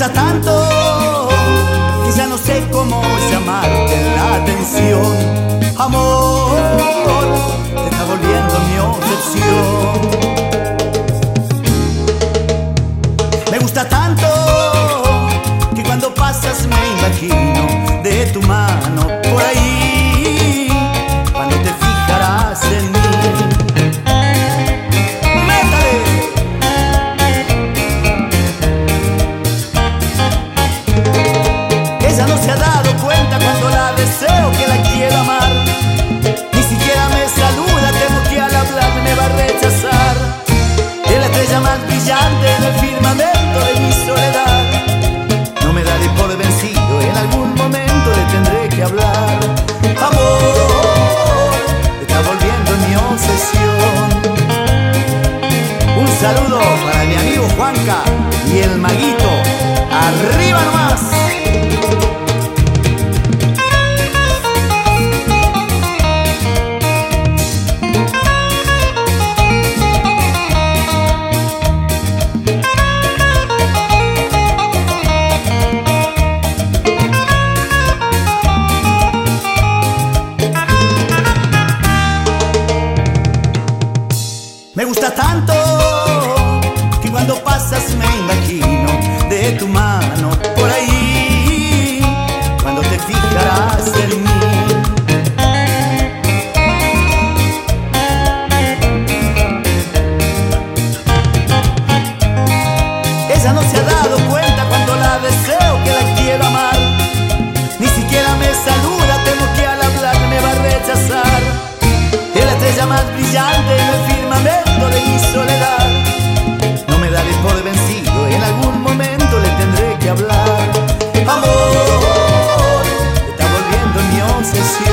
gusta tanto que ya no sé cómo llamarte la atención. Amor, te está volviendo mi obsesión. Me gusta tanto que cuando pasas me imagino de tu mano por ahí, cuando te fijarás en mí. Ella no se ha dado cuenta cuando la deseo, que la quiero amar. Ni siquiera me saluda, temo que al hablar me va a rechazar. Es la estrella más brillante del firmamento de mi soledad. No me daré por vencido, en algún momento le tendré que hablar. Amor, te está volviendo mi obsesión. Un saludo para mi amigo Juanca y el Maguito. ¡Arriba nomás! Me gusta tanto que cuando pasas me imagino de tu mano por ahí, cuando te fijarás en mí. Ella no se ha dado cuenta cuando la deseo, que la quiero amar. Ni siquiera me saluda, temo que al hablar me va a rechazar. Es la estrella más brillante en el firmamento de mi soledad. No me daré por vencido, en algún momento le tendré que hablar. Amor, te está volviendo mi obsesión.